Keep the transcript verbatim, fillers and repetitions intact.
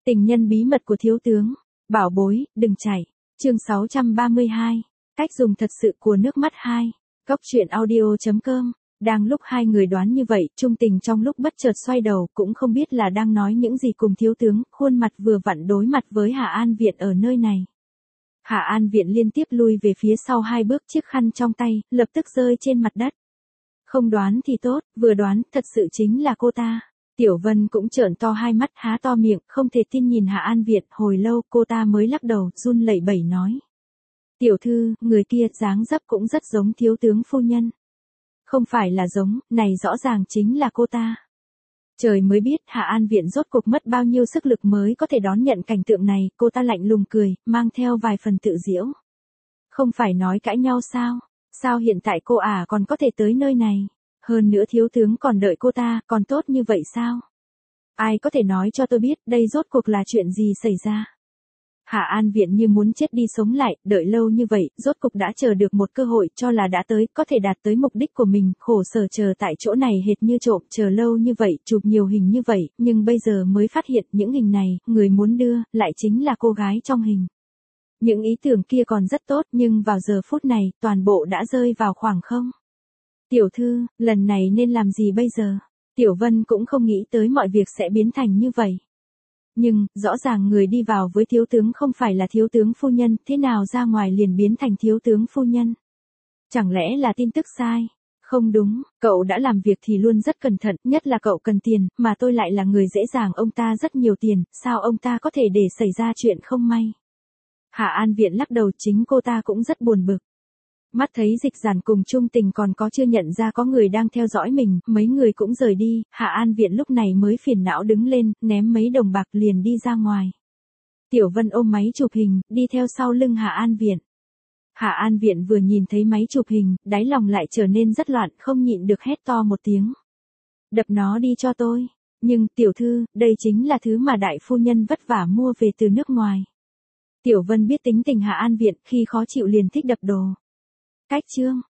Tình nhân bí mật của thiếu tướng. Bảo bối, đừng chạy. Chương sáu trăm ba mươi hai. Cách dùng thật sự của nước mắt hai. Góc truyện audio chấm com. Đang lúc hai người đoán như vậy, Trung Tình trong lúc bất chợt xoay đầu cũng không biết là đang nói những gì cùng thiếu tướng, khuôn mặt vừa vặn đối mặt với Hạ An Viện ở nơi này. Hạ An Viện liên tiếp lui về phía sau hai bước, chiếc khăn trong tay, lập tức rơi trên mặt đất. Không đoán thì tốt, vừa đoán, thật sự chính là cô ta. Tiểu Vân cũng trợn to hai mắt, há to miệng, không thể tin nhìn Hạ An Viện, hồi lâu cô ta mới lắc đầu, run lẩy bẩy nói. Tiểu thư, người kia dáng dấp cũng rất giống thiếu tướng phu nhân. Không phải là giống, này rõ ràng chính là cô ta. Trời mới biết Hạ An Viện rốt cuộc mất bao nhiêu sức lực mới có thể đón nhận cảnh tượng này, cô ta lạnh lùng cười, mang theo vài phần tự giễu. Không phải nói cãi nhau sao? Sao hiện tại cô ả à còn có thể tới nơi này? Hơn nữa thiếu tướng còn đợi cô ta, còn tốt như vậy sao? Ai có thể nói cho tôi biết đây rốt cuộc là chuyện gì xảy ra? Hạ An Viện như muốn chết đi sống lại, đợi lâu như vậy, rốt cục đã chờ được một cơ hội, cho là đã tới, có thể đạt tới mục đích của mình, khổ sở chờ tại chỗ này hệt như trộm, chờ lâu như vậy, chụp nhiều hình như vậy, nhưng bây giờ mới phát hiện những hình này, người muốn đưa, lại chính là cô gái trong hình. Những ý tưởng kia còn rất tốt, nhưng vào giờ phút này, toàn bộ đã rơi vào khoảng không. Tiểu thư, lần này nên làm gì bây giờ? Tiểu Vân cũng không nghĩ tới mọi việc sẽ biến thành như vậy. Nhưng, rõ ràng người đi vào với thiếu tướng không phải là thiếu tướng phu nhân, thế nào ra ngoài liền biến thành thiếu tướng phu nhân? Chẳng lẽ là tin tức sai? Không đúng, cậu đã làm việc thì luôn rất cẩn thận, nhất là cậu cần tiền, mà tôi lại là người dễ dàng ông ta rất nhiều tiền, sao ông ta có thể để xảy ra chuyện không may? Hạ An Viện lắc đầu, chính cô ta cũng rất buồn bực. Mắt thấy Dịch Giản cùng Trung Tình còn có chưa nhận ra có người đang theo dõi mình, mấy người cũng rời đi, Hạ An Viện lúc này mới phiền não đứng lên, ném mấy đồng bạc liền đi ra ngoài. Tiểu Vân ôm máy chụp hình, đi theo sau lưng Hạ An Viện. Hạ An Viện vừa nhìn thấy máy chụp hình, đáy lòng lại trở nên rất loạn, không nhịn được hét to một tiếng. Đập nó đi cho tôi. Nhưng, tiểu thư, đây chính là thứ mà đại phu nhân vất vả mua về từ nước ngoài. Tiểu Vân biết tính tình Hạ An Viện, khi khó chịu liền thích đập đồ. Cách chương.